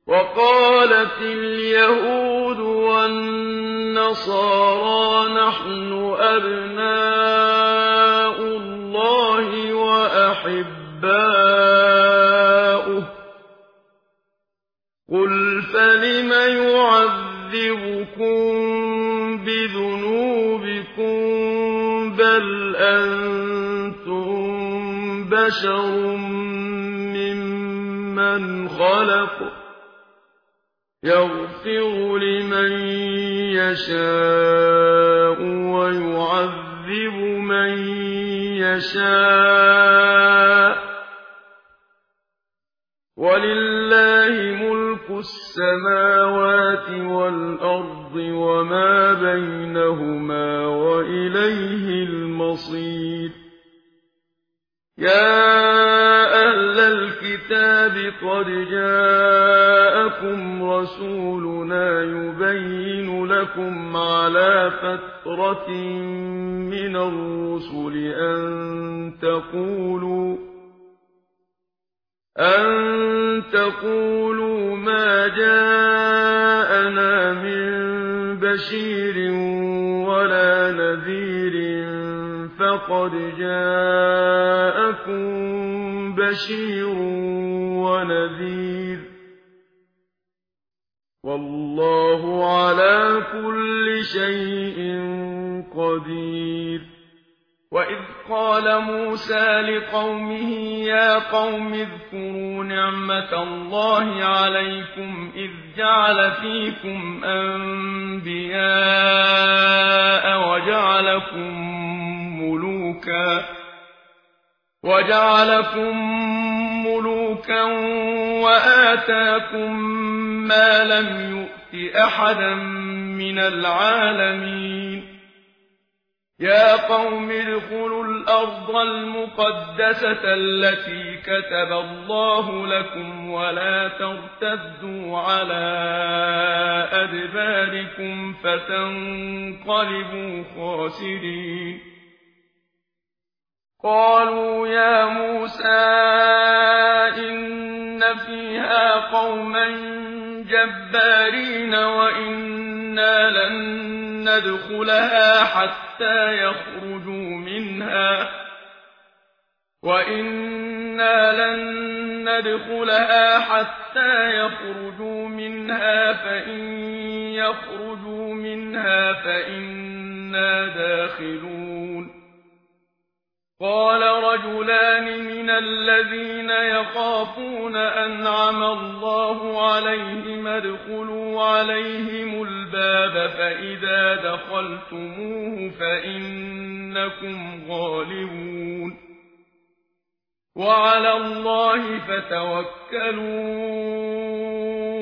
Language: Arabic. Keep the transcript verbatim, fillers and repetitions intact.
وقالت اليهود والنصارى نحن أبناء الله وأحباؤه قل فلم يعذبكم بذنوبكم بل أنتم بشر ممن خلق يغفر لمن يشاء ويعذب من يشاء ولله ملك السماوات والأرض وما بينهما وإليه المصير يا أهل الكتاب قد جاءكم رسولنا يبين لكم على فترة من الرسل أن تقولوا أن تقولوا ما جاءنا من بشير ولا نذير فقد جاءكم بشير ونذير والله على كل شيء قدير وإذ قال موسى لقومه يا قوم اذكروا نعمة الله عليكم إذ جعل فيكم أنبياء وجعلكم ملوكا وجعلكم ملوكا وآتاكم ما لم يؤت أحدا من العالمين يا قوم ادخلوا الأرض المقدسة التي كتب الله لكم ولا ترتدوا على أدباركم فتنقلبوا خاسرين قالوا يا موسى إن فيها قوما جبارين وإنا لن ندخلها حتى يخرجوا منها وإنا لن ندخلها حتى يخرجوا منها فإن يخرجوا منها فإنا داخلون قال رجلان من الذين يخافون أنعم الله عليهم ادخلوا عليهم الباب فإذا دخلتموه فإنكم غالبون وعلى الله فتوكلوا